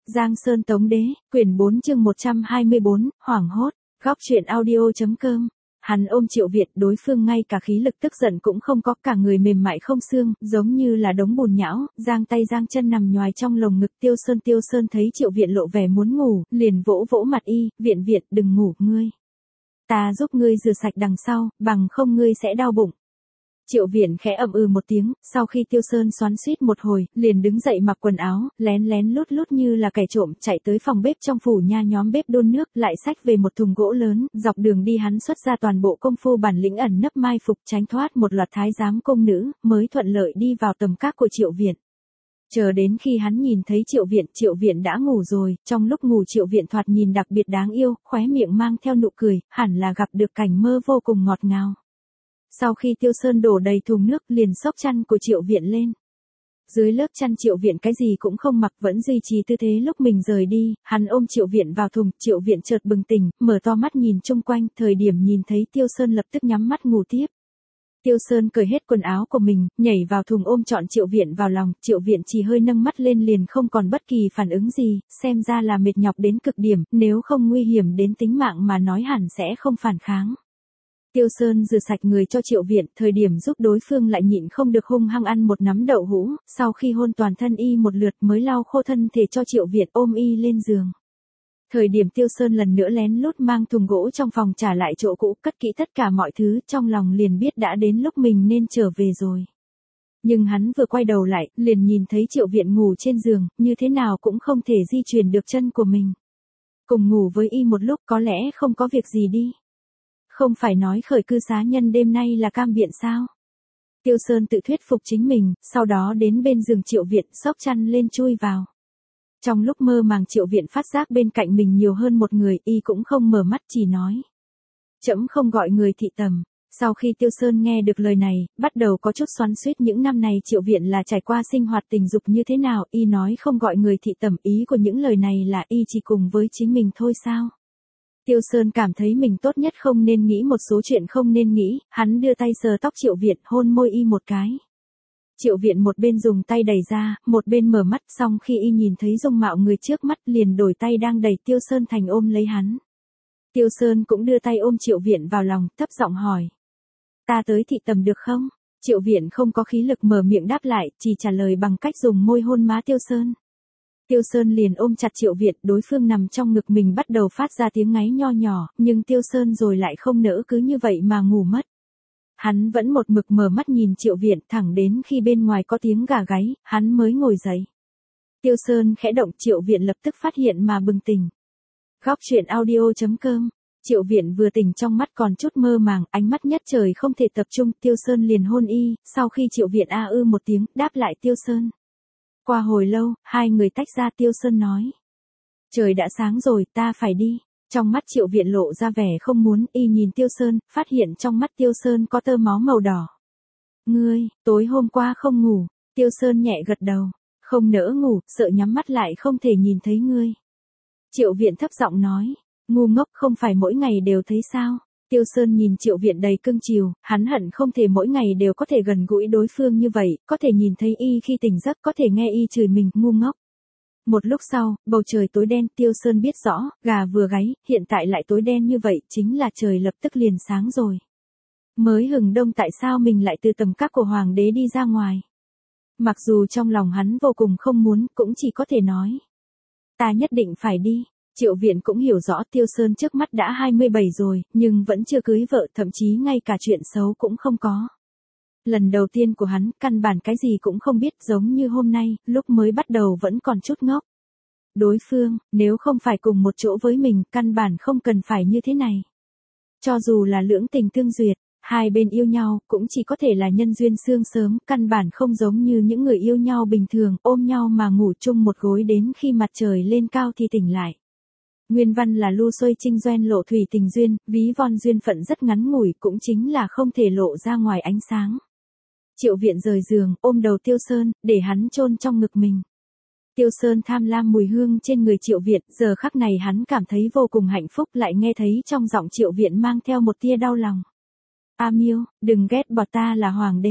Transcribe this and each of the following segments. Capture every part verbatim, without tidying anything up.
Giang Sơn Tống Đế, quyển bốn chương một trăm hai mươi bốn, hoảng hốt, góc truyện audio.com. Hắn ôm Triệu Viện, đối phương ngay cả khí lực tức giận cũng không có, cả người mềm mại không xương, giống như là đống bùn nhão, giang tay giang chân nằm nhoài trong lồng ngực Tiêu Sơn. Tiêu Sơn thấy Triệu Viện lộ vẻ muốn ngủ, liền vỗ vỗ mặt y, Viện Viện đừng ngủ, ngươi. Ta giúp ngươi rửa sạch đằng sau, bằng không ngươi sẽ đau bụng. Triệu Viện khẽ ậm ừ một tiếng, sau khi Tiêu Sơn xoắn xuýt một hồi, liền đứng dậy mặc quần áo, lén lén lút lút như là kẻ trộm chạy tới phòng bếp trong phủ nha nhóm bếp đun nước, lại xách về một thùng gỗ lớn, dọc đường đi hắn xuất ra toàn bộ công phu bản lĩnh ẩn nấp mai phục tránh thoát một loạt thái giám công nữ, mới thuận lợi đi vào tầm các của Triệu Viện. Chờ đến khi hắn nhìn thấy Triệu Viện, Triệu Viện đã ngủ rồi, trong lúc ngủ Triệu Viện thoạt nhìn đặc biệt đáng yêu, khóe miệng mang theo nụ cười, hẳn là gặp được cảnh mơ vô cùng ngọt ngào. Sau khi Tiêu Sơn đổ đầy thùng nước, liền xốc chăn của Triệu Viện lên. Dưới lớp chăn Triệu Viện cái gì cũng không mặc, vẫn duy trì tư thế lúc mình rời đi, hắn ôm Triệu Viện vào thùng, Triệu Viện chợt bừng tỉnh, mở to mắt nhìn chung quanh, thời điểm nhìn thấy Tiêu Sơn lập tức nhắm mắt ngủ tiếp. Tiêu Sơn cởi hết quần áo của mình, nhảy vào thùng ôm trọn Triệu Viện vào lòng, Triệu Viện chỉ hơi nâng mắt lên liền không còn bất kỳ phản ứng gì, xem ra là mệt nhọc đến cực điểm, nếu không nguy hiểm đến tính mạng mà nói hẳn sẽ không phản kháng. Tiêu Sơn rửa sạch người cho Triệu Viện, thời điểm giúp đối phương lại nhịn không được hung hăng ăn một nắm đậu hũ, sau khi hôn toàn thân y một lượt mới lau khô thân thể cho Triệu Viện ôm y lên giường. Thời điểm Tiêu Sơn lần nữa lén lút mang thùng gỗ trong phòng trả lại chỗ cũ, cất kỹ tất cả mọi thứ, trong lòng liền biết đã đến lúc mình nên trở về rồi. Nhưng hắn vừa quay đầu lại, liền nhìn thấy Triệu Viện ngủ trên giường, như thế nào cũng không thể di chuyển được chân của mình. Cùng ngủ với y một lúc có lẽ không có việc gì đi. Không phải nói khởi cư xá nhân đêm nay là cam biện sao? Tiêu Sơn tự thuyết phục chính mình, sau đó đến bên giường Triệu Viện, xốc chăn lên chui vào. Trong lúc mơ màng Triệu Viện phát giác bên cạnh mình nhiều hơn một người, y cũng không mở mắt chỉ nói. Trẫm không gọi người thị tầm. Sau khi Tiêu Sơn nghe được lời này, bắt đầu có chút xoắn xuýt những năm này Triệu Viện là trải qua sinh hoạt tình dục như thế nào, y nói không gọi người thị tầm, ý của những lời này là y chỉ cùng với chính mình thôi sao? Tiêu Sơn cảm thấy mình tốt nhất không nên nghĩ một số chuyện không nên nghĩ, hắn đưa tay sờ tóc Triệu Viện, hôn môi y một cái. Triệu Viện một bên dùng tay đẩy ra, một bên mở mắt, xong khi y nhìn thấy dung mạo người trước mắt liền đổi tay đang đẩy Tiêu Sơn thành ôm lấy hắn. Tiêu Sơn cũng đưa tay ôm Triệu Viện vào lòng, thấp giọng hỏi. Ta tới thị tầm được không? Triệu Viện không có khí lực mở miệng đáp lại, chỉ trả lời bằng cách dùng môi hôn má Tiêu Sơn. Tiêu Sơn liền ôm chặt Triệu Viện, đối phương nằm trong ngực mình bắt đầu phát ra tiếng ngáy nho nhỏ, nhưng Tiêu Sơn rồi lại không nỡ cứ như vậy mà ngủ mất. Hắn vẫn một mực mở mắt nhìn Triệu Viện, thẳng đến khi bên ngoài có tiếng gà gáy, hắn mới ngồi dậy. Tiêu Sơn khẽ động, Triệu Viện lập tức phát hiện mà bừng tỉnh. Góc truyện audio.com. Triệu Viện vừa tỉnh trong mắt còn chút mơ màng, ánh mắt nhất trời không thể tập trung, Tiêu Sơn liền hôn y, sau khi Triệu Viện a ư một tiếng, đáp lại Tiêu Sơn. Qua hồi lâu, hai người tách ra, Tiêu Sơn nói. Trời đã sáng rồi, ta phải đi. Trong mắt Triệu Viện lộ ra vẻ không muốn, y nhìn Tiêu Sơn, phát hiện trong mắt Tiêu Sơn có tơ máu màu đỏ. Ngươi, tối hôm qua không ngủ, Tiêu Sơn nhẹ gật đầu. Không nỡ ngủ, sợ nhắm mắt lại không thể nhìn thấy ngươi. Triệu Viện thấp giọng nói, ngu ngốc không phải mỗi ngày đều thấy sao. Tiêu Sơn nhìn Triệu Viện đầy cưng chiều, hắn hận không thể mỗi ngày đều có thể gần gũi đối phương như vậy, có thể nhìn thấy y khi tỉnh giấc, có thể nghe y chửi mình, ngu ngốc. Một lúc sau, bầu trời tối đen, Tiêu Sơn biết rõ, gà vừa gáy, hiện tại lại tối đen như vậy, chính là trời lập tức liền sáng rồi. Mới hừng đông tại sao mình lại từ tầm các của Hoàng đế đi ra ngoài? Mặc dù trong lòng hắn vô cùng không muốn, cũng chỉ có thể nói. Ta nhất định phải đi. Triệu Viện cũng hiểu rõ Tiêu Sơn trước mắt đã hai mươi bảy rồi, nhưng vẫn chưa cưới vợ, thậm chí ngay cả chuyện xấu cũng không có. Lần đầu tiên của hắn, căn bản cái gì cũng không biết, giống như hôm nay, lúc mới bắt đầu vẫn còn chút ngốc. Đối phương, nếu không phải cùng một chỗ với mình, căn bản không cần phải như thế này. Cho dù là lưỡng tình tương duyệt, hai bên yêu nhau, cũng chỉ có thể là nhân duyên xương sớm, căn bản không giống như những người yêu nhau bình thường, ôm nhau mà ngủ chung một gối đến khi mặt trời lên cao thì tỉnh lại. Nguyên văn là lu xuôi trinh doen lộ thủy tình duyên, ví von duyên phận rất ngắn ngủi, cũng chính là không thể lộ ra ngoài ánh sáng. Triệu Viện rời giường, ôm đầu Tiêu Sơn, để hắn chôn trong ngực mình. Tiêu Sơn tham lam mùi hương trên người Triệu Viện, giờ khắc này hắn cảm thấy vô cùng hạnh phúc, lại nghe thấy trong giọng Triệu Viện mang theo một tia đau lòng. A Miêu, đừng ghét bỏ ta là hoàng đế.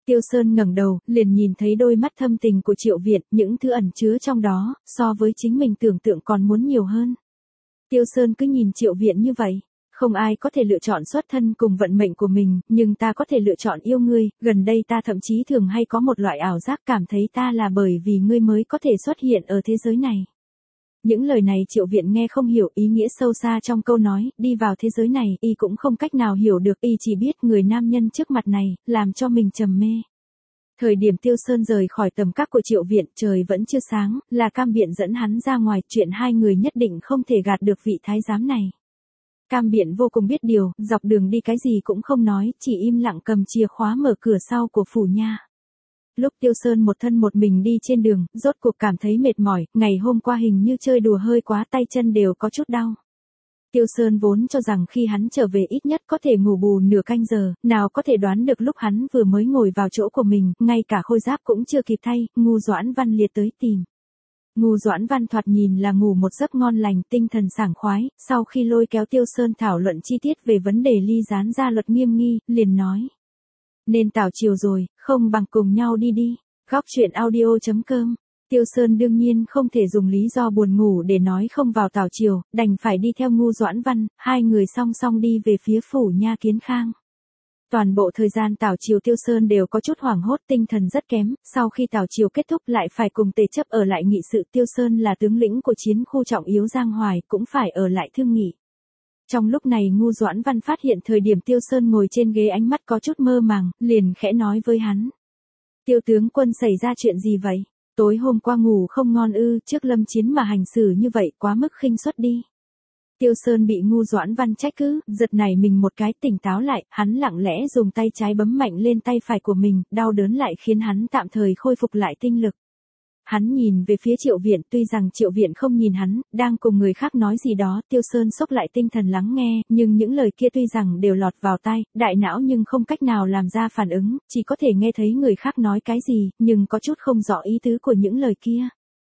Tiêu Sơn ngẩng đầu, liền nhìn thấy đôi mắt thâm tình của Triệu Viện, những thứ ẩn chứa trong đó, so với chính mình tưởng tượng còn muốn nhiều hơn. Tiêu Sơn cứ nhìn Triệu Viện như vậy. Không ai có thể lựa chọn xuất thân cùng vận mệnh của mình, nhưng ta có thể lựa chọn yêu ngươi, gần đây ta thậm chí thường hay có một loại ảo giác cảm thấy ta là bởi vì ngươi mới có thể xuất hiện ở thế giới này. Những lời này Triệu Viện nghe không hiểu ý nghĩa sâu xa trong câu nói, đi vào thế giới này, y cũng không cách nào hiểu được, y chỉ biết người nam nhân trước mặt này, làm cho mình trầm mê. Thời điểm Tiêu Sơn rời khỏi tầm các của Triệu Viện, trời vẫn chưa sáng, là Cam Biện dẫn hắn ra ngoài, chuyện hai người nhất định không thể gạt được vị thái giám này. Cam Biện vô cùng biết điều, dọc đường đi cái gì cũng không nói, chỉ im lặng cầm chìa khóa mở cửa sau của phủ nha. Lúc Tiêu Sơn một thân một mình đi trên đường, rốt cuộc cảm thấy mệt mỏi, ngày hôm qua hình như chơi đùa hơi quá, tay chân đều có chút đau. Tiêu Sơn vốn cho rằng khi hắn trở về ít nhất có thể ngủ bù nửa canh giờ, nào có thể đoán được lúc hắn vừa mới ngồi vào chỗ của mình, ngay cả khôi giáp cũng chưa kịp thay, Ngu Doãn Văn liệt tới tìm. Ngu Doãn Văn thoạt nhìn là ngủ một giấc ngon lành, tinh thần sảng khoái, sau khi lôi kéo Tiêu Sơn thảo luận chi tiết về vấn đề ly gián gia luật nghiêm nghi, liền nói. Nên tảo chiều rồi, không bằng cùng nhau đi đi. Góc truyện audio chấm com. Tiêu Sơn đương nhiên không thể dùng lý do buồn ngủ để nói không vào tảo chiều, đành phải đi theo Ngu Doãn Văn, hai người song song đi về phía phủ nha Kiến Khang. Toàn bộ thời gian tảo chiều Tiêu Sơn đều có chút hoảng hốt, tinh thần rất kém, sau khi tảo chiều kết thúc lại phải cùng Tề Chấp ở lại nghị sự. Tiêu Sơn là tướng lĩnh của chiến khu trọng yếu Giang Hoài, cũng phải ở lại thương nghị. Trong lúc này Ngu Doãn Văn phát hiện thời điểm Tiêu Sơn ngồi trên ghế ánh mắt có chút mơ màng, liền khẽ nói với hắn. Tiêu tướng quân xảy ra chuyện gì vậy? Tối hôm qua ngủ không ngon ư, trước lâm chiến mà hành xử như vậy quá mức khinh suất đi. Tiêu Sơn bị Ngu Doãn Văn trách cứ, giật nảy mình một cái, tỉnh táo lại, hắn lặng lẽ dùng tay trái bấm mạnh lên tay phải của mình, đau đớn lại khiến hắn tạm thời khôi phục lại tinh lực. Hắn nhìn về phía Triệu Viện, tuy rằng Triệu Viện không nhìn hắn, đang cùng người khác nói gì đó, Tiêu Sơn xốc lại tinh thần lắng nghe, nhưng những lời kia tuy rằng đều lọt vào tai, đại não nhưng không cách nào làm ra phản ứng, chỉ có thể nghe thấy người khác nói cái gì, nhưng có chút không rõ ý tứ của những lời kia.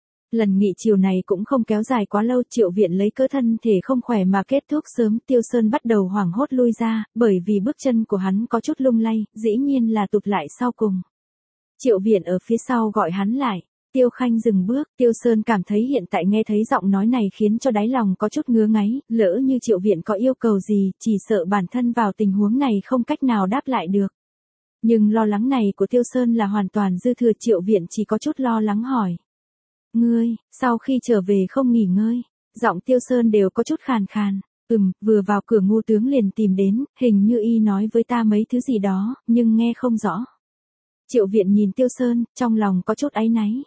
Lần nghị chiều này cũng không kéo dài quá lâu, Triệu Viện lấy cớ thân thể không khỏe mà kết thúc sớm, Tiêu Sơn bắt đầu hoảng hốt lui ra, bởi vì bước chân của hắn có chút lung lay, dĩ nhiên là tụt lại sau cùng. Triệu Viện ở phía sau gọi hắn lại. Tiêu Khanh dừng bước, Tiêu Sơn cảm thấy hiện tại nghe thấy giọng nói này khiến cho đáy lòng có chút ngứa ngáy, lỡ như Triệu Viện có yêu cầu gì, chỉ sợ bản thân vào tình huống này không cách nào đáp lại được. Nhưng lo lắng này của Tiêu Sơn là hoàn toàn dư thừa, Triệu Viện chỉ có chút lo lắng hỏi. Ngươi, sau khi trở về không nghỉ ngơi, giọng Tiêu Sơn đều có chút khàn khàn. Ừm, vừa vào cửa Ngu tướng liền tìm đến, hình như y nói với ta mấy thứ gì đó, nhưng nghe không rõ. Triệu Viện nhìn Tiêu Sơn, trong lòng có chút áy náy.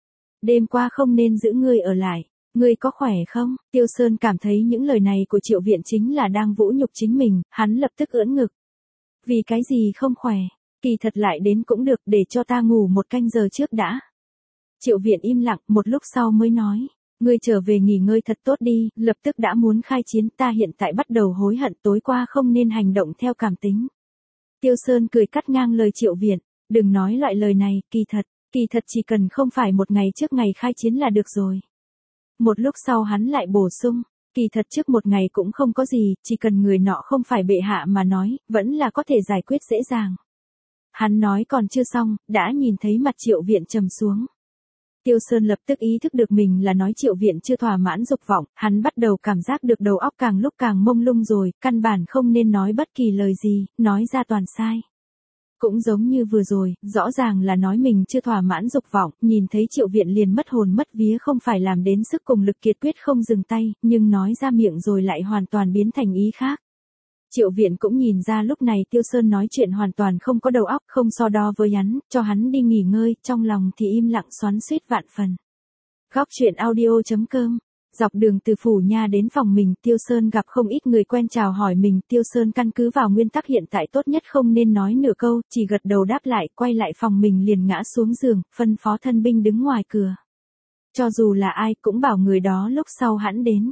Đêm qua không nên giữ ngươi ở lại, ngươi có khỏe không? Tiêu Sơn cảm thấy những lời này của Triệu Viện chính là đang vũ nhục chính mình, hắn lập tức ưỡn ngực. Vì cái gì không khỏe, kỳ thật lại đến cũng được, để cho ta ngủ một canh giờ trước đã. Triệu Viện im lặng, một lúc sau mới nói, ngươi trở về nghỉ ngơi thật tốt đi, lập tức đã muốn khai chiến, ta hiện tại bắt đầu hối hận tối qua không nên hành động theo cảm tính. Tiêu Sơn cười cắt ngang lời Triệu Viện, đừng nói loại lời này, kỳ thật. Kỳ thật chỉ cần không phải một ngày trước ngày khai chiến là được rồi. Một lúc sau hắn lại bổ sung, kỳ thật trước một ngày cũng không có gì, chỉ cần người nọ không phải bệ hạ mà nói, vẫn là có thể giải quyết dễ dàng. Hắn nói còn chưa xong, đã nhìn thấy mặt Triệu Viện trầm xuống. Tiêu Sơn lập tức ý thức được mình là nói Triệu Viện chưa thỏa mãn dục vọng, hắn bắt đầu cảm giác được đầu óc càng lúc càng mông lung rồi, căn bản không nên nói bất kỳ lời gì, nói ra toàn sai. Cũng giống như vừa rồi, rõ ràng là nói mình chưa thỏa mãn dục vọng, nhìn thấy Triệu Viện liền mất hồn mất vía, không phải làm đến sức cùng lực kiệt quyết không dừng tay, nhưng nói ra miệng rồi lại hoàn toàn biến thành ý khác. Triệu Viện cũng nhìn ra lúc này Tiêu Sơn nói chuyện hoàn toàn không có đầu óc, không so đo với hắn, cho hắn đi nghỉ ngơi, trong lòng thì im lặng xoắn xuýt vạn phần. Góc truyện audio chấm com. Dọc đường từ phủ nha đến phòng mình, Tiêu Sơn gặp không ít người quen chào hỏi mình, Tiêu Sơn căn cứ vào nguyên tắc hiện tại tốt nhất không nên nói nửa câu, chỉ gật đầu đáp lại, quay lại phòng mình liền ngã xuống giường, phân phó thân binh đứng ngoài cửa. Cho dù là ai cũng bảo người đó lúc sau hãn đến.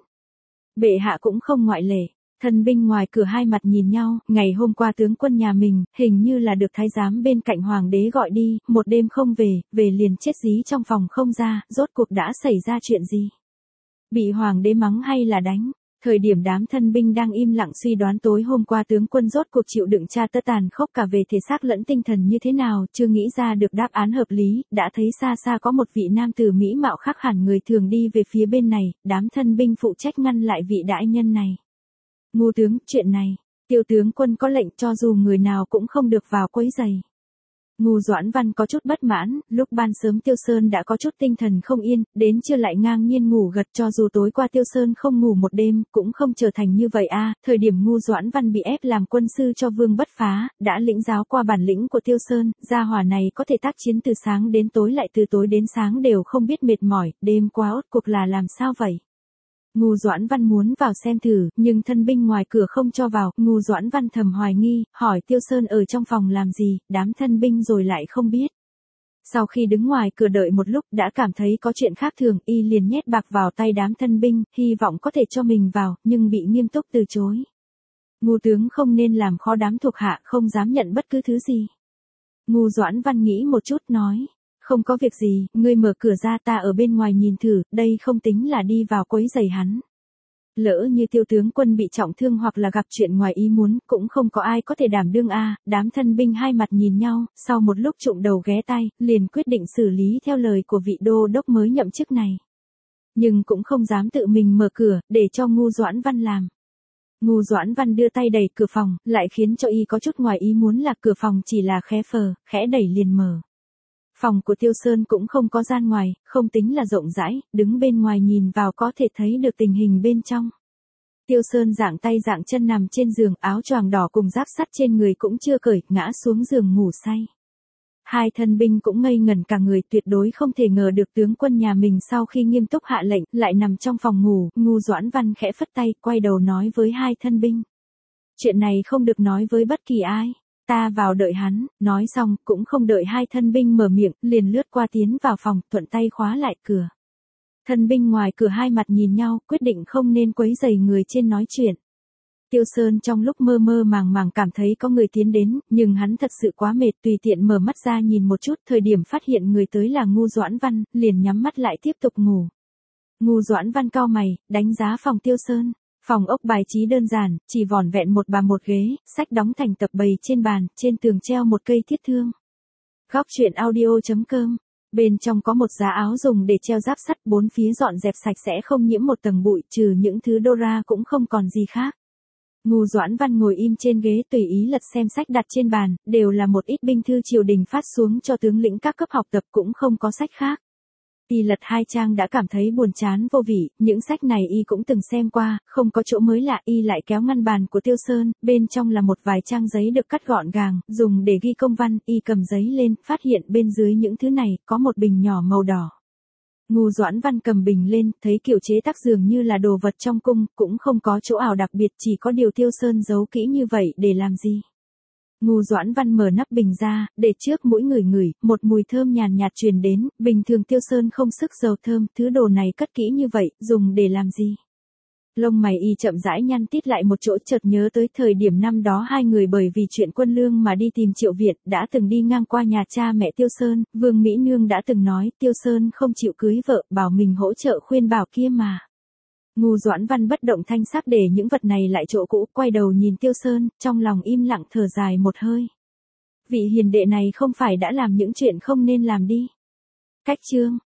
Bệ hạ cũng không ngoại lệ. Thân binh ngoài cửa hai mặt nhìn nhau, ngày hôm qua tướng quân nhà mình, hình như là được thái giám bên cạnh hoàng đế gọi đi, một đêm không về, về liền chết dí trong phòng không ra, rốt cuộc đã xảy ra chuyện gì? Bị hoàng đế mắng hay là đánh? Thời điểm đám thân binh đang im lặng suy đoán tối hôm qua tướng quân rốt cuộc chịu đựng tra tấn tàn khốc cả về thể xác lẫn tinh thần như thế nào, chưa nghĩ ra được đáp án hợp lý, đã thấy xa xa có một vị nam tử mỹ mạo khác hẳn người thường đi về phía bên này, đám thân binh phụ trách ngăn lại vị đại nhân này. Ngu tướng, chuyện này, Tiêu tướng quân có lệnh cho dù người nào cũng không được vào quấy rầy. Ngu Doãn Văn có chút bất mãn, lúc ban sớm Tiêu Sơn đã có chút tinh thần không yên, đến trưa lại ngang nhiên ngủ gật, cho dù tối qua Tiêu Sơn không ngủ một đêm, cũng không trở thành như vậy a. Thời điểm Ngu Doãn Văn bị ép làm quân sư cho Vương Bất Phá, đã lĩnh giáo qua bản lĩnh của Tiêu Sơn, gia hỏa này có thể tác chiến từ sáng đến tối lại từ tối đến sáng đều không biết mệt mỏi, đêm qua ốt cuộc là làm sao vậy? Ngu Doãn Văn muốn vào xem thử, nhưng thân binh ngoài cửa không cho vào, Ngu Doãn Văn thầm hoài nghi, hỏi Tiêu Sơn ở trong phòng làm gì, đám thân binh rồi lại không biết. Sau khi đứng ngoài cửa đợi một lúc đã cảm thấy có chuyện khác thường, y liền nhét bạc vào tay đám thân binh, hy vọng có thể cho mình vào, nhưng bị nghiêm túc từ chối. Ngu tướng không nên làm khó đám thuộc hạ, không dám nhận bất cứ thứ gì. Ngu Doãn Văn nghĩ một chút nói. Không có việc gì, ngươi mở cửa ra ta ở bên ngoài nhìn thử, đây không tính là đi vào quấy rầy hắn. Lỡ như Tiêu tướng quân bị trọng thương hoặc là gặp chuyện ngoài ý muốn, cũng không có ai có thể đảm đương a. Đám thân binh hai mặt nhìn nhau, sau một lúc trụng đầu ghé tay, liền quyết định xử lý theo lời của vị đô đốc mới nhậm chức này. Nhưng cũng không dám tự mình mở cửa, để cho Ngu Doãn Văn làm. Ngu Doãn Văn đưa tay đẩy cửa phòng, lại khiến cho y có chút ngoài ý muốn là cửa phòng chỉ là khé phờ, khẽ đẩy liền mở. Phòng của Tiêu Sơn cũng không có gian ngoài, không tính là rộng rãi, đứng bên ngoài nhìn vào có thể thấy được tình hình bên trong. Tiêu Sơn dạng tay dạng chân nằm trên giường, áo choàng đỏ cùng giáp sắt trên người cũng chưa cởi, ngã xuống giường ngủ say. Hai thân binh cũng ngây ngẩn cả người, tuyệt đối không thể ngờ được tướng quân nhà mình sau khi nghiêm túc hạ lệnh, lại nằm trong phòng ngủ. Ngu Doãn Văn khẽ phất tay, quay đầu nói với hai thân binh. Chuyện này không được nói với bất kỳ ai. Ta vào đợi hắn, nói xong, cũng không đợi hai thân binh mở miệng, liền lướt qua tiến vào phòng, thuận tay khóa lại cửa. Thân binh ngoài cửa hai mặt nhìn nhau, quyết định không nên quấy rầy người trên nói chuyện. Tiêu Sơn trong lúc mơ mơ màng màng cảm thấy có người tiến đến, nhưng hắn thật sự quá mệt, tùy tiện mở mắt ra nhìn một chút, thời điểm phát hiện người tới là Ngu Doãn Văn, liền nhắm mắt lại tiếp tục ngủ. Ngu Doãn Văn cau mày, đánh giá phòng Tiêu Sơn. Phòng ốc bài trí đơn giản, chỉ vỏn vẹn một bàn một ghế, sách đóng thành tập bày trên bàn, trên tường treo một cây thiết thương. Góc truyện audio chấm com. Bên trong có một giá áo dùng để treo giáp sắt, bốn phía dọn dẹp sạch sẽ không nhiễm một tầng bụi, trừ những thứ đô ra cũng không còn gì khác. Ngu Doãn Văn ngồi im trên ghế tùy ý lật xem sách đặt trên bàn, đều là một ít binh thư triều đình phát xuống cho tướng lĩnh các cấp học tập, cũng không có sách khác. Y lật hai trang đã cảm thấy buồn chán vô vị, những sách này y cũng từng xem qua, không có chỗ mới lạ. Y lại kéo ngăn bàn của Tiêu Sơn, bên trong là một vài trang giấy được cắt gọn gàng, dùng để ghi công văn. Y cầm giấy lên, phát hiện bên dưới những thứ này, có một bình nhỏ màu đỏ. Ngu Doãn Văn cầm bình lên, thấy kiểu chế tác dường như là đồ vật trong cung, cũng không có chỗ ảo đặc biệt, chỉ có điều Tiêu Sơn giấu kỹ như vậy để làm gì. Ngu Doãn Văn mở nắp bình ra, để trước mũi ngửi ngửi, một mùi thơm nhàn nhạt truyền đến, bình thường Tiêu Sơn không sức dầu thơm, thứ đồ này cất kỹ như vậy, dùng để làm gì? Lông mày y chậm rãi nhăn tít lại một chỗ, chợt nhớ tới thời điểm năm đó hai người bởi vì chuyện quân lương mà đi tìm Triệu Việt, đã từng đi ngang qua nhà cha mẹ Tiêu Sơn, Vương Mỹ Nương đã từng nói, Tiêu Sơn không chịu cưới vợ, bảo mình hỗ trợ khuyên bảo kia mà. Ngu Doãn Văn bất động thanh sắc để những vật này lại chỗ cũ, quay đầu nhìn Tiêu Sơn, trong lòng im lặng thở dài một hơi. Vị hiền đệ này không phải đã làm những chuyện không nên làm đi. Cách chương